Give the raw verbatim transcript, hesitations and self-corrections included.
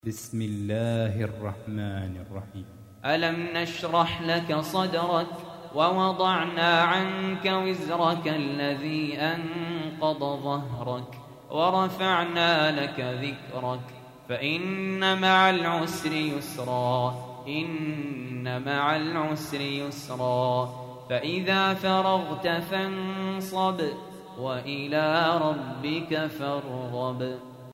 بسم الله الرحمن الرحيم. ألم نشرح لك صدرك ووضعنا عنك وزرك الذي أنقض ظهرك ورفعنا لك ذكرك فإن مع العسر يسرا إن مع العسر يسرا فإذا فرغت فانصب وإلى ربك فارغب.